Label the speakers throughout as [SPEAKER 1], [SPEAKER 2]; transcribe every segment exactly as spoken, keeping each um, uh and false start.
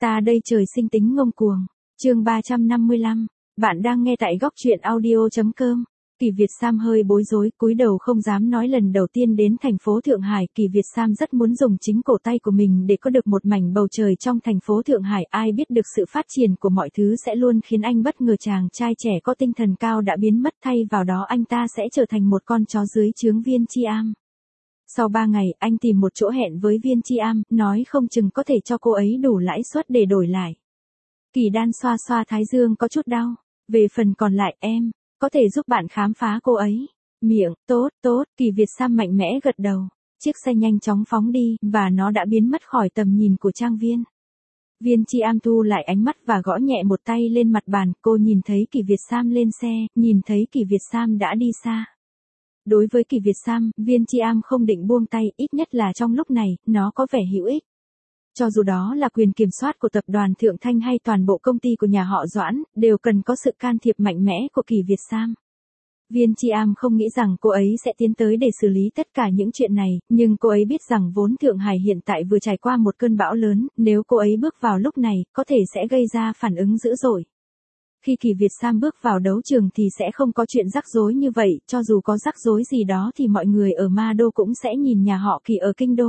[SPEAKER 1] Ta đây trời sinh tính ngông cuồng. Chương ba trăm năm mươi lăm. Bạn đang nghe tại góc truyện audio chấm com. Kỳ Việt Sam hơi bối rối, cúi đầu không dám nói lần đầu tiên đến thành phố Thượng Hải. Kỳ Việt Sam rất muốn dùng chính cổ tay của mình để có được một mảnh bầu trời trong thành phố Thượng Hải. Ai biết được sự phát triển của mọi thứ sẽ luôn khiến anh bất ngờ. Chàng trai trẻ có tinh thần cao đã biến mất, thay vào đó anh ta sẽ trở thành một con chó dưới trướng Viên Chi Am. Sau ba ngày, anh tìm một chỗ hẹn với Viên Chi Am, nói không chừng có thể cho cô ấy đủ lãi suất để đổi lại. Kỳ Đan xoa xoa thái dương có chút đau. Về phần còn lại, em có thể giúp bạn khám phá cô ấy. Miệng, tốt, tốt, Kỳ Việt Sam mạnh mẽ gật đầu. Chiếc xe nhanh chóng phóng đi, và nó đã biến mất khỏi tầm nhìn của Trang Viên. Viên Chi Am thu lại ánh mắt và gõ nhẹ một tay lên mặt bàn. Cô nhìn thấy Kỳ Việt Sam lên xe, nhìn thấy Kỳ Việt Sam đã đi xa. Đối với Kỳ Việt Sam, Viên Chi Am không định buông tay, ít nhất là trong lúc này, nó có vẻ hữu ích. Cho dù đó là quyền kiểm soát của tập đoàn Thượng Thanh hay toàn bộ công ty của nhà họ Doãn, đều cần có sự can thiệp mạnh mẽ của Kỳ Việt Sam. Viên Chi Am không nghĩ rằng cô ấy sẽ tiến tới để xử lý tất cả những chuyện này, nhưng cô ấy biết rằng vốn Thượng Hải hiện tại vừa trải qua một cơn bão lớn, nếu cô ấy bước vào lúc này, có thể sẽ gây ra phản ứng dữ dội. Khi Kỳ Việt Sam bước vào đấu trường thì sẽ không có chuyện rắc rối như vậy, cho dù có rắc rối gì đó thì mọi người ở Ma Đô cũng sẽ nhìn nhà họ Kỳ ở Kinh Đô.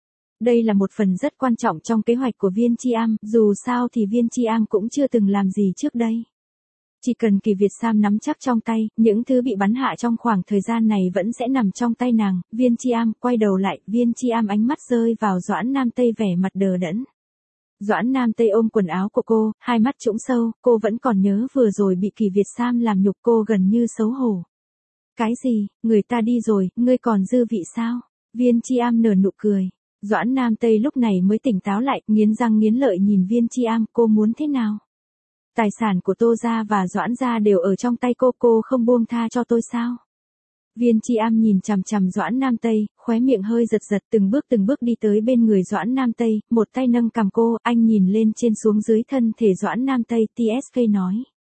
[SPEAKER 1] Đây là một phần rất quan trọng trong kế hoạch của Viên Chi Am, dù sao thì Viên Chi Am cũng chưa từng làm gì trước đây. Chỉ cần Kỳ Việt Sam nắm chắc trong tay, những thứ bị bắn hạ trong khoảng thời gian này vẫn sẽ nằm trong tay nàng. Viên Chi Am quay đầu lại, Viên Chi Am ánh mắt rơi vào Doãn Nam Tây vẻ mặt đờ đẫn. Doãn Nam Tây ôm quần áo của cô, hai mắt trũng sâu, cô vẫn còn nhớ vừa rồi bị Kỳ Việt Sam làm nhục, cô gần như xấu hổ. Cái gì, người ta đi rồi, ngươi còn dư vị sao? Viên Chi Am nở nụ cười. Doãn Nam Tây lúc này mới tỉnh táo lại, nghiến răng nghiến lợi nhìn Viên Chi Am, cô muốn thế nào? Tài sản của Tô gia và Doãn gia đều ở trong tay cô, cô không buông tha cho tôi sao? Viên Chi Am nhìn chằm chằm Doãn Nam Tây, khóe miệng hơi giật giật, từng bước từng bước đi tới bên người Doãn Nam Tây, một tay nâng cằm cô, anh nhìn lên trên xuống dưới thân thể Doãn Nam Tây, tê ét ca nói.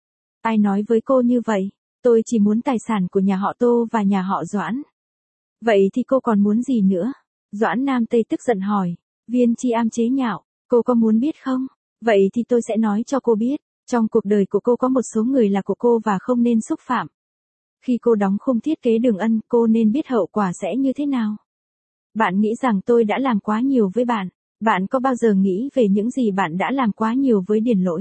[SPEAKER 1] Ai nói với cô như vậy? Tôi chỉ muốn tài sản của nhà họ Tô và nhà họ Doãn. Vậy thì cô còn muốn gì nữa? Doãn Nam Tây tức giận hỏi. Viên Chi Am chế nhạo, cô có muốn biết không? Vậy thì tôi sẽ nói cho cô biết, trong cuộc đời của cô có một số người là của cô và không nên xúc phạm. Khi cô đóng khung thiết kế Đường Ân, cô nên biết hậu quả sẽ như thế nào. Bạn nghĩ rằng tôi đã làm quá nhiều với bạn? Bạn có bao giờ nghĩ về những gì bạn đã làm quá nhiều với Điền Lỗi?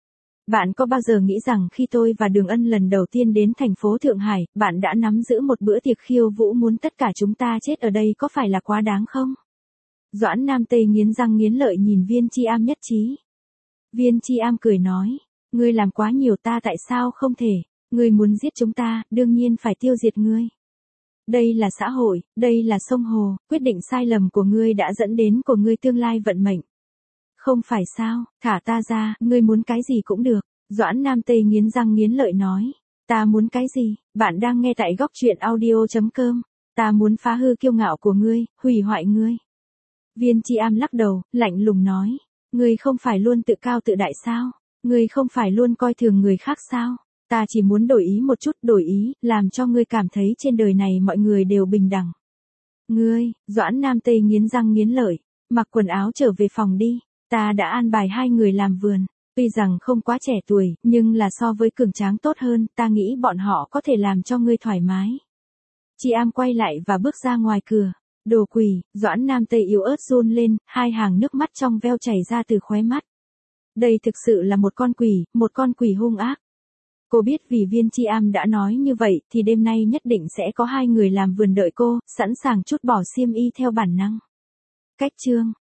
[SPEAKER 1] Bạn có bao giờ nghĩ rằng khi tôi và Đường Ân lần đầu tiên đến thành phố Thượng Hải, bạn đã nắm giữ một bữa tiệc khiêu vũ muốn tất cả chúng ta chết ở đây, có phải là quá đáng không? Doãn Nam Tây nghiến răng nghiến lợi nhìn Viên Chi Am nhất trí. Viên Chi Am cười nói, ngươi làm quá nhiều, ta tại sao không thể? Ngươi muốn giết chúng ta, đương nhiên phải tiêu diệt ngươi. Đây là xã hội, đây là sông hồ, quyết định sai lầm của ngươi đã dẫn đến của ngươi tương lai vận mệnh. Không phải sao, thả ta ra, ngươi muốn cái gì cũng được. Doãn Nam Tây nghiến răng nghiến lợi nói. Ta muốn cái gì? Bạn đang nghe tại góc truyện audio chấm com. Ta muốn phá hư kiêu ngạo của ngươi, hủy hoại ngươi. Viên Chi Am lắc đầu, lạnh lùng nói. Ngươi không phải luôn tự cao tự đại sao? Ngươi không phải luôn coi thường người khác sao? Ta chỉ muốn đổi ý một chút, đổi ý, làm cho ngươi cảm thấy trên đời này mọi người đều bình đẳng. Ngươi, Doãn Nam Tây nghiến răng nghiến lợi, mặc quần áo trở về phòng đi. Ta đã an bài hai người làm vườn, tuy rằng không quá trẻ tuổi, nhưng là so với cường tráng tốt hơn, ta nghĩ bọn họ có thể làm cho ngươi thoải mái. Chi Am quay lại và bước ra ngoài cửa. Đồ quỷ, Doãn Nam Tây yếu ớt run lên, hai hàng nước mắt trong veo chảy ra từ khóe mắt. Đây thực sự là một con quỷ, một con quỷ hung ác. Cô biết vì Viên Chi Am đã nói như vậy thì đêm nay nhất định sẽ có hai người làm vườn đợi cô, sẵn sàng trút bỏ xiêm y theo bản năng. Cách chương